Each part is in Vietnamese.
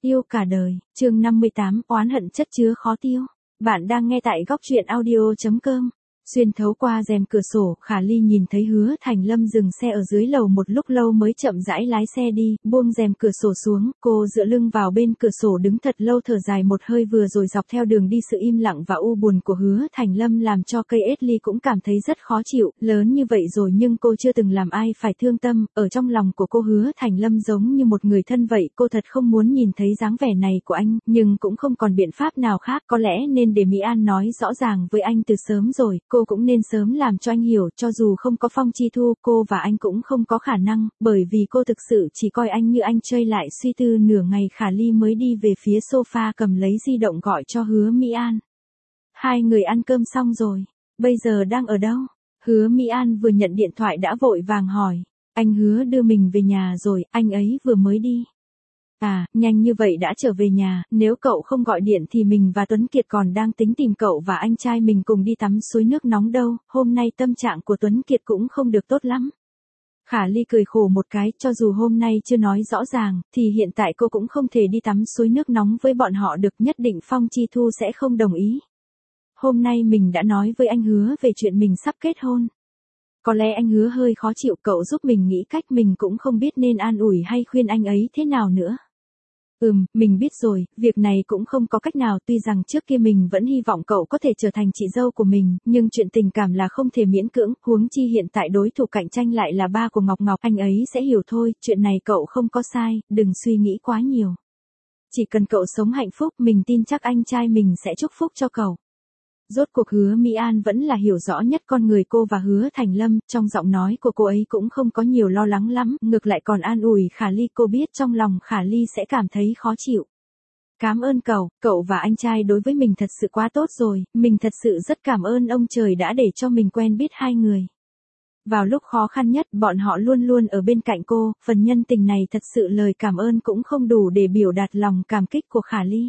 Yêu cả đời, chương 58, oán hận chất chứa khó tiêu. Bạn đang nghe tại góc truyện audio.com. Xuyên thấu qua rèm cửa sổ, Khả Ly nhìn thấy Hứa Thành Lâm dừng xe ở dưới lầu một lúc lâu mới chậm rãi lái xe đi, buông rèm cửa sổ xuống, cô dựa lưng vào bên cửa sổ đứng thật lâu thở dài một hơi vừa rồi dọc theo đường đi sự im lặng và u buồn của Hứa Thành Lâm làm cho cây Ly cũng cảm thấy rất khó chịu, lớn như vậy rồi nhưng cô chưa từng làm ai phải thương tâm, ở trong lòng của cô Hứa Thành Lâm giống như một người thân vậy, cô thật không muốn nhìn thấy dáng vẻ này của anh, nhưng cũng không còn biện pháp nào khác, có lẽ nên để Mỹ An nói rõ ràng với anh từ sớm rồi. Cô cũng nên sớm làm cho anh hiểu, cho dù không có Phong Chi Thu, cô và anh cũng không có khả năng, bởi vì cô thực sự chỉ coi anh như anh chơi lại. Suy tư nửa ngày, Khả Ly mới đi về phía sofa cầm lấy di động gọi cho Hứa Mỹ An. Hai người ăn cơm xong rồi, bây giờ đang ở đâu? Hứa Mỹ An vừa nhận điện thoại đã vội vàng hỏi. Anh Hứa đưa mình về nhà rồi, anh ấy vừa mới đi. À, nhanh như vậy đã trở về nhà, nếu cậu không gọi điện thì mình và Tuấn Kiệt còn đang tính tìm cậu và anh trai mình cùng đi tắm suối nước nóng đâu, hôm nay tâm trạng của Tuấn Kiệt cũng không được tốt lắm. Khả Ly cười khổ một cái, cho dù hôm nay chưa nói rõ ràng, thì hiện tại cô cũng không thể đi tắm suối nước nóng với bọn họ được, nhất định Phong Chi Thu sẽ không đồng ý. Hôm nay mình đã nói với anh Hứa về chuyện mình sắp kết hôn. Có lẽ anh Hứa hơi khó chịu, cậu giúp mình nghĩ cách, mình cũng không biết nên an ủi hay khuyên anh ấy thế nào nữa. Mình biết rồi, việc này cũng không có cách nào, tuy rằng trước kia mình vẫn hy vọng cậu có thể trở thành chị dâu của mình, nhưng chuyện tình cảm là không thể miễn cưỡng, huống chi hiện tại đối thủ cạnh tranh lại là ba của Ngọc Ngọc, anh ấy sẽ hiểu thôi, chuyện này cậu không có sai, đừng suy nghĩ quá nhiều. Chỉ cần cậu sống hạnh phúc, mình tin chắc anh trai mình sẽ chúc phúc cho cậu. Rốt cuộc Hứa Mỹ An vẫn là hiểu rõ nhất con người cô và Hứa Thành Lâm, trong giọng nói của cô ấy cũng không có nhiều lo lắng lắm, ngược lại còn an ủi Khả Ly, cô biết trong lòng Khả Ly sẽ cảm thấy khó chịu. Cảm ơn cậu và anh trai đối với mình thật sự quá tốt rồi, mình thật sự rất cảm ơn ông trời đã để cho mình quen biết hai người. Vào lúc khó khăn nhất, bọn họ luôn luôn ở bên cạnh cô, phần nhân tình này thật sự lời cảm ơn cũng không đủ để biểu đạt lòng cảm kích của Khả Ly.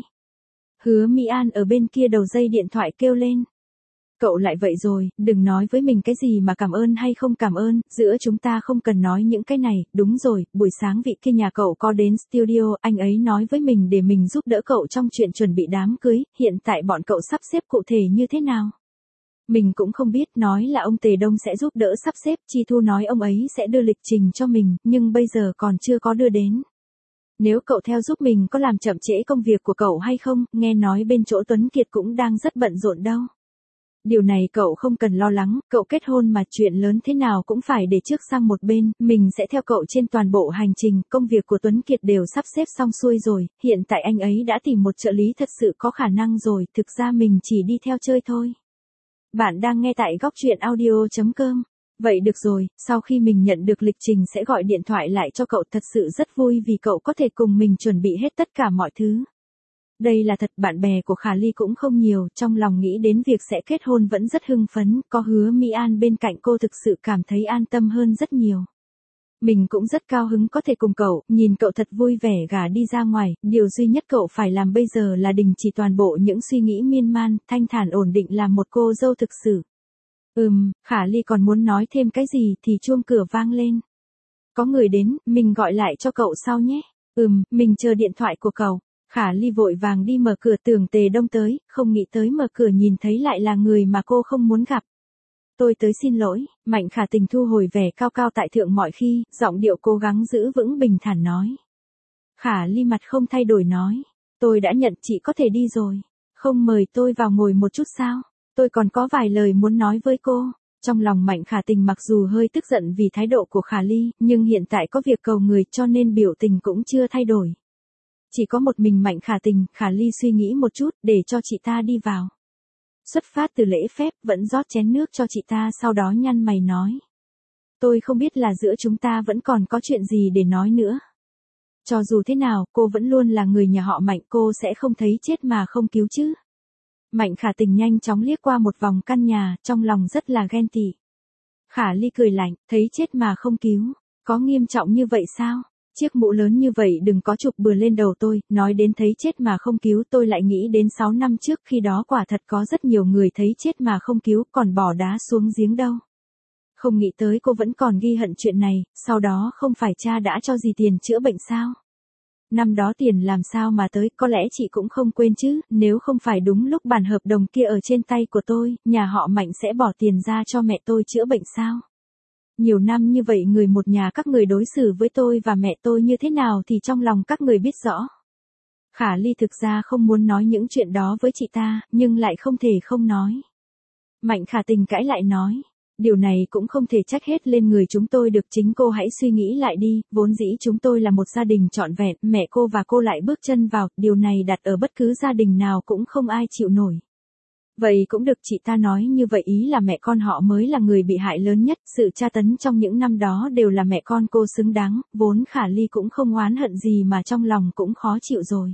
Hứa Mỹ An ở bên kia đầu dây điện thoại kêu lên. Cậu lại vậy rồi, đừng nói với mình cái gì mà cảm ơn hay không cảm ơn, giữa chúng ta không cần nói những cái này, đúng rồi, buổi sáng vị kia nhà cậu có đến studio, anh ấy nói với mình để mình giúp đỡ cậu trong chuyện chuẩn bị đám cưới, hiện tại bọn cậu sắp xếp cụ thể như thế nào? Mình cũng không biết, nói là ông Tề Đông sẽ giúp đỡ sắp xếp, Chi Thu nói ông ấy sẽ đưa lịch trình cho mình, nhưng bây giờ còn chưa có đưa đến. Nếu cậu theo giúp mình có làm chậm trễ công việc của cậu hay không, nghe nói bên chỗ Tuấn Kiệt cũng đang rất bận rộn đâu. Điều này cậu không cần lo lắng, cậu kết hôn mà, chuyện lớn thế nào cũng phải để trước sang một bên, mình sẽ theo cậu trên toàn bộ hành trình, công việc của Tuấn Kiệt đều sắp xếp xong xuôi rồi, hiện tại anh ấy đã tìm một trợ lý thật sự có khả năng rồi, thực ra mình chỉ đi theo chơi thôi. Bạn đang nghe tại góc truyện audio.com. Vậy được rồi, sau khi mình nhận được lịch trình sẽ gọi điện thoại lại cho cậu, thật sự rất vui vì cậu có thể cùng mình chuẩn bị hết tất cả mọi thứ. Đây là thật, bạn bè của Khả Ly cũng không nhiều, trong lòng nghĩ đến việc sẽ kết hôn vẫn rất hưng phấn, có Hứa Mỹ An bên cạnh cô thực sự cảm thấy an tâm hơn rất nhiều. Mình cũng rất cao hứng có thể cùng cậu, nhìn cậu thật vui vẻ gả đi ra ngoài, điều duy nhất cậu phải làm bây giờ là đình chỉ toàn bộ những suy nghĩ miên man, thanh thản ổn định làm một cô dâu thực sự. Khả Ly còn muốn nói thêm cái gì thì chuông cửa vang lên. Có người đến, mình gọi lại cho cậu sau nhé. Mình chờ điện thoại của cậu. Khả Ly vội vàng đi mở cửa, tưởng Tề Đông tới, không nghĩ tới mở cửa nhìn thấy lại là người mà cô không muốn gặp. Tôi tới xin lỗi, Mạnh Khả Tình thu hồi vẻ cao cao tại thượng mọi khi, giọng điệu cố gắng giữ vững bình thản nói. Khả Ly mặt không thay đổi nói. Tôi đã nhận, chị có thể đi rồi. Không mời tôi vào ngồi một chút sao? Tôi còn có vài lời muốn nói với cô. Trong lòng Mạnh Khả Tình mặc dù hơi tức giận vì thái độ của Khả Ly, nhưng hiện tại có việc cầu người cho nên biểu tình cũng chưa thay đổi. Chỉ có một mình Mạnh Khả Tình, Khả Ly suy nghĩ một chút, để cho chị ta đi vào. Xuất phát từ lễ phép, vẫn rót chén nước cho chị ta, sau đó nhăn mày nói. Tôi không biết là giữa chúng ta vẫn còn có chuyện gì để nói nữa. Cho dù thế nào, cô vẫn luôn là người nhà họ Mạnh, cô sẽ không thấy chết mà không cứu chứ. Mạnh Khả Tình nhanh chóng liếc qua một vòng căn nhà, trong lòng rất là ghen tị. Khả Ly cười lạnh, thấy chết mà không cứu, có nghiêm trọng như vậy sao? Chiếc mũ lớn như vậy đừng có chụp bừa lên đầu tôi, nói đến thấy chết mà không cứu tôi lại nghĩ đến 6 năm trước, khi đó quả thật có rất nhiều người thấy chết mà không cứu, còn bỏ đá xuống giếng đâu. Không nghĩ tới cô vẫn còn ghi hận chuyện này, sau đó không phải cha đã cho gì tiền chữa bệnh sao? Năm đó tiền làm sao mà tới, có lẽ chị cũng không quên chứ, nếu không phải đúng lúc bản hợp đồng kia ở trên tay của tôi, nhà họ Mạnh sẽ bỏ tiền ra cho mẹ tôi chữa bệnh sao? Nhiều năm như vậy người một nhà các người đối xử với tôi và mẹ tôi như thế nào thì trong lòng các người biết rõ. Khả Ly thực ra không muốn nói những chuyện đó với chị ta, nhưng lại không thể không nói. Mạnh Khả Tình cãi lại nói. Điều này cũng không thể trách hết lên người chúng tôi được, chính cô hãy suy nghĩ lại đi, vốn dĩ chúng tôi là một gia đình trọn vẹn, mẹ cô và cô lại bước chân vào, điều này đặt ở bất cứ gia đình nào cũng không ai chịu nổi. Vậy cũng được, chị ta nói như vậy ý là mẹ con họ mới là người bị hại lớn nhất, sự tra tấn trong những năm đó đều là mẹ con cô xứng đáng, vốn Khả Ly cũng không oán hận gì mà trong lòng cũng khó chịu rồi.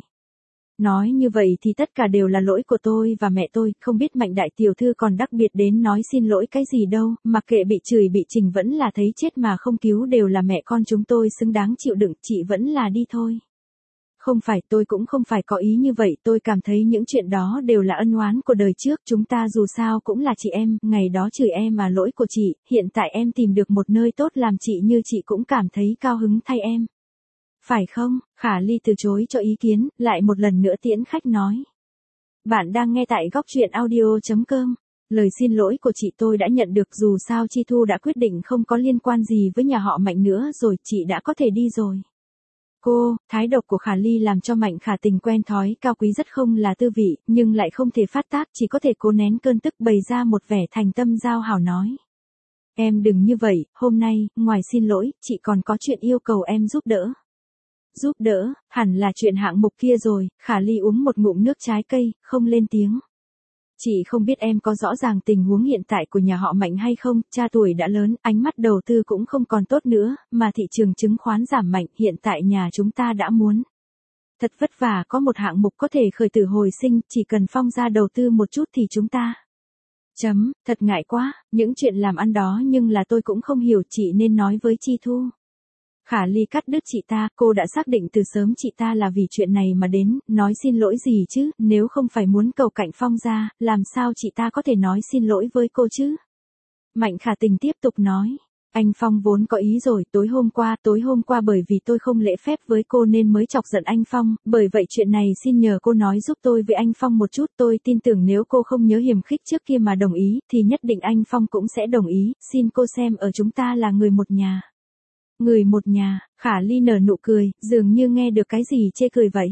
Nói như vậy thì tất cả đều là lỗi của tôi và mẹ tôi, không biết Mạnh đại tiểu thư còn đặc biệt đến nói xin lỗi cái gì đâu, mặc kệ bị chửi bị chỉnh vẫn là thấy chết mà không cứu, đều là mẹ con chúng tôi xứng đáng chịu đựng, chị vẫn là đi thôi. Không phải, tôi cũng không phải có ý như vậy, tôi cảm thấy những chuyện đó đều là ân oán của đời trước, chúng ta dù sao cũng là chị em, ngày đó chửi em mà lỗi của chị, hiện tại em tìm được một nơi tốt làm chị như chị cũng cảm thấy cao hứng thay em. Phải không? Khả Ly từ chối cho ý kiến, lại một lần nữa tiễn khách nói. Bạn đang nghe tại góc truyện audio.com. Lời xin lỗi của chị tôi đã nhận được, dù sao Chi Thu đã quyết định không có liên quan gì với nhà họ Mạnh nữa rồi, chị đã có thể đi rồi. Cô, thái độ của Khả Ly làm cho Mạnh Khả Tình quen thói cao quý rất không là tư vị, nhưng lại không thể phát tác, chỉ có thể cố nén cơn tức bày ra một vẻ thành tâm giao hảo nói. Em đừng như vậy, hôm nay, ngoài xin lỗi, chị còn có chuyện yêu cầu em giúp đỡ. Giúp đỡ, hẳn là chuyện hạng mục kia rồi, Khả Ly uống một ngụm nước trái cây, không lên tiếng. Chị không biết em có rõ ràng tình huống hiện tại của nhà họ Mạnh hay không, cha tuổi đã lớn, ánh mắt đầu tư cũng không còn tốt nữa, mà thị trường chứng khoán giảm mạnh, hiện tại nhà chúng ta đã muốn. Thật vất vả có một hạng mục có thể khởi tử hồi sinh, chỉ cần Phong ra đầu tư một chút thì chúng ta. Thật ngại quá, những chuyện làm ăn đó nhưng là tôi cũng không hiểu, chị nên nói với Chi Thu. Khả Ly cắt đứt chị ta, cô đã xác định từ sớm chị ta là vì chuyện này mà đến, nói xin lỗi gì chứ, nếu không phải muốn cầu cạnh Phong ra, làm sao chị ta có thể nói xin lỗi với cô chứ? Mạnh Khả Tình tiếp tục nói, anh Phong vốn có ý rồi, tối hôm qua bởi vì tôi không lễ phép với cô nên mới chọc giận anh Phong, bởi vậy chuyện này xin nhờ cô nói giúp tôi với anh Phong một chút, tôi tin tưởng nếu cô không nhớ hiềm khích trước kia mà đồng ý, thì nhất định anh Phong cũng sẽ đồng ý, xin cô xem ở chúng ta là người một nhà. Người một nhà, Khả Ly nở nụ cười, dường như nghe được cái gì chê cười vậy.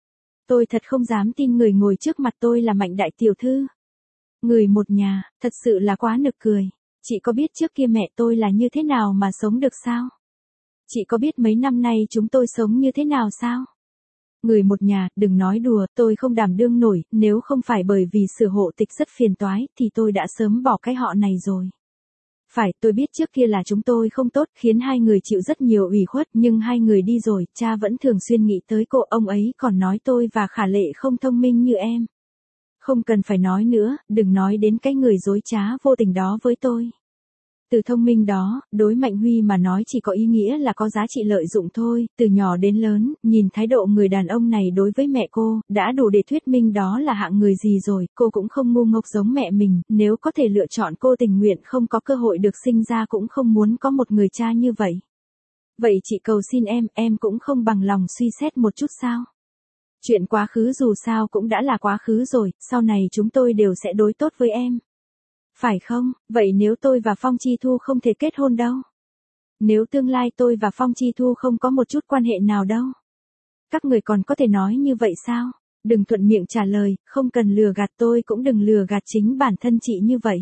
Tôi thật không dám tin người ngồi trước mặt tôi là Mạnh đại tiểu thư. Người một nhà, thật sự là quá nực cười. Chị có biết trước kia mẹ tôi là như thế nào mà sống được sao? Chị có biết mấy năm nay chúng tôi sống như thế nào sao? Người một nhà, đừng nói đùa, tôi không đảm đương nổi, nếu không phải bởi vì sửa hộ tịch rất phiền toái, thì tôi đã sớm bỏ cái họ này rồi. Phải, tôi biết trước kia là chúng tôi không tốt, khiến hai người chịu rất nhiều ủy khuất, nhưng hai người đi rồi, cha vẫn thường xuyên nghĩ tới cô, ông ấy còn nói tôi và Khả Lệ không thông minh như em. Không cần phải nói nữa, đừng nói đến cái người dối trá vô tình đó với tôi. Từ thông minh đó, đối Mạnh Huy mà nói chỉ có ý nghĩa là có giá trị lợi dụng thôi, từ nhỏ đến lớn, nhìn thái độ người đàn ông này đối với mẹ cô, đã đủ để thuyết minh đó là hạng người gì rồi, cô cũng không ngu ngốc giống mẹ mình, nếu có thể lựa chọn cô tình nguyện không có cơ hội được sinh ra cũng không muốn có một người cha như vậy. Vậy chị cầu xin em cũng không bằng lòng suy xét một chút sao? Chuyện quá khứ dù sao cũng đã là quá khứ rồi, sau này chúng tôi đều sẽ đối tốt với em. Phải không, vậy nếu tôi và Phong Chi Thu không thể kết hôn đâu? Nếu tương lai tôi và Phong Chi Thu không có một chút quan hệ nào đâu? Các người còn có thể nói như vậy sao? Đừng thuận miệng trả lời, không cần lừa gạt tôi cũng đừng lừa gạt chính bản thân chị như vậy.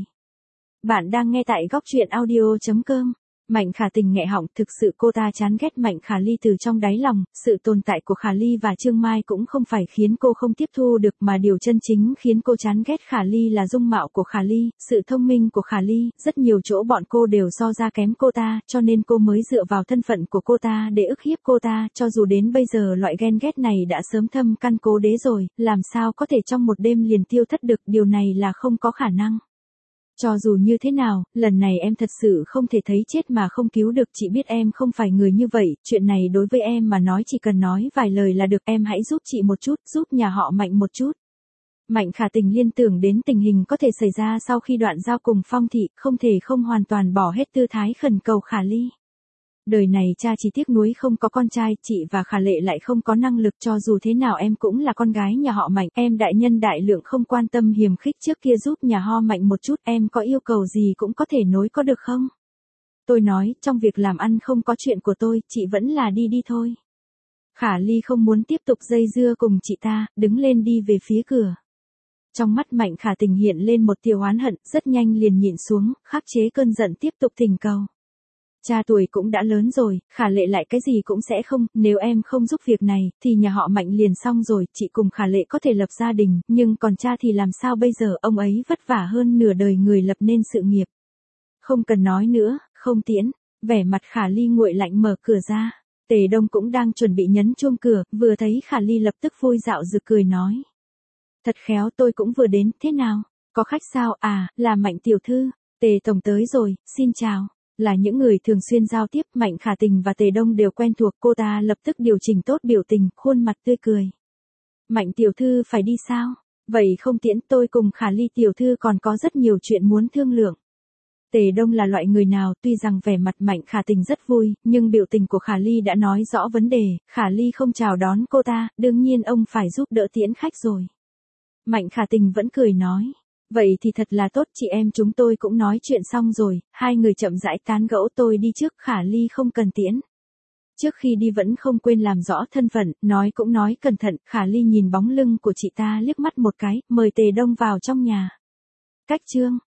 Bạn đang nghe tại góc truyện audio.com. Mạnh Khả Tình nghẹ họng, thực sự cô ta chán ghét Mạnh Khả Ly từ trong đáy lòng, sự tồn tại của Khả Ly và Trương Mai cũng không phải khiến cô không tiếp thu được mà điều chân chính khiến cô chán ghét Khả Ly là dung mạo của Khả Ly, sự thông minh của Khả Ly, rất nhiều chỗ bọn cô đều so ra kém cô ta, cho nên cô mới dựa vào thân phận của cô ta để ức hiếp cô ta, cho dù đến bây giờ loại ghen ghét này đã sớm thâm căn cố đế rồi, làm sao có thể trong một đêm liền tiêu thất được, điều này là không có khả năng. Cho dù như thế nào, lần này em thật sự không thể thấy chết mà không cứu được, chị biết em không phải người như vậy, chuyện này đối với em mà nói chỉ cần nói vài lời là được, em hãy giúp chị một chút, giúp nhà họ Mạnh một chút. Mạnh Khả Tình liên tưởng đến tình hình có thể xảy ra sau khi đoạn giao cùng Phong Thị, không thể không hoàn toàn bỏ hết tư thái khẩn cầu Khả Ly. Đời này cha chỉ tiếc nuối không có con trai, chị và Khả Lệ lại không có năng lực, cho dù thế nào em cũng là con gái nhà họ Mạnh, em đại nhân đại lượng không quan tâm hiềm khích trước kia giúp nhà họ Mạnh một chút, em có yêu cầu gì cũng có thể nối có được không? Tôi nói, trong việc làm ăn không có chuyện của tôi, chị vẫn là đi đi thôi. Khả Ly không muốn tiếp tục dây dưa cùng chị ta, đứng lên đi về phía cửa. Trong mắt Mạnh Khả Tình hiện lên một tia oán hận, rất nhanh liền nhịn xuống, khắc chế cơn giận tiếp tục thỉnh cầu. Cha tuổi cũng đã lớn rồi, Khả Lệ lại cái gì cũng sẽ không, nếu em không giúp việc này, thì nhà họ Mạnh liền xong rồi, chị cùng Khả Lệ có thể lập gia đình, nhưng còn cha thì làm sao bây giờ, ông ấy vất vả hơn nửa đời người lập nên sự nghiệp. Không cần nói nữa, không tiễn, vẻ mặt Khả Ly nguội lạnh mở cửa ra. Tề Đông cũng đang chuẩn bị nhấn chuông cửa, vừa thấy Khả Ly lập tức vui dạo rực cười nói. Thật khéo, tôi cũng vừa đến, thế nào? Có khách sao? À, là Mạnh tiểu thư. Tề tổng tới rồi, xin chào. Là những người thường xuyên giao tiếp, Mạnh Khả Tình và Tề Đông đều quen thuộc, cô ta lập tức điều chỉnh tốt biểu tình, khuôn mặt tươi cười. Mạnh tiểu thư phải đi sao? Vậy không tiễn, tôi cùng Khả Ly tiểu thư còn có rất nhiều chuyện muốn thương lượng. Tề Đông là loại người nào, tuy rằng vẻ mặt Mạnh Khả Tình rất vui, nhưng biểu tình của Khả Ly đã nói rõ vấn đề, Khả Ly không chào đón cô ta, đương nhiên ông phải giúp đỡ tiễn khách rồi. Mạnh Khả Tình vẫn cười nói, vậy thì thật là tốt, chị em chúng tôi cũng nói chuyện xong rồi, hai người chậm rãi tán gẫu, tôi đi trước, Khả Ly không cần tiễn. Trước khi đi vẫn không quên làm rõ thân phận, nói cũng nói cẩn thận, Khả Ly nhìn bóng lưng của chị ta liếc mắt một cái, mời Tề Đông vào trong nhà. Cách chương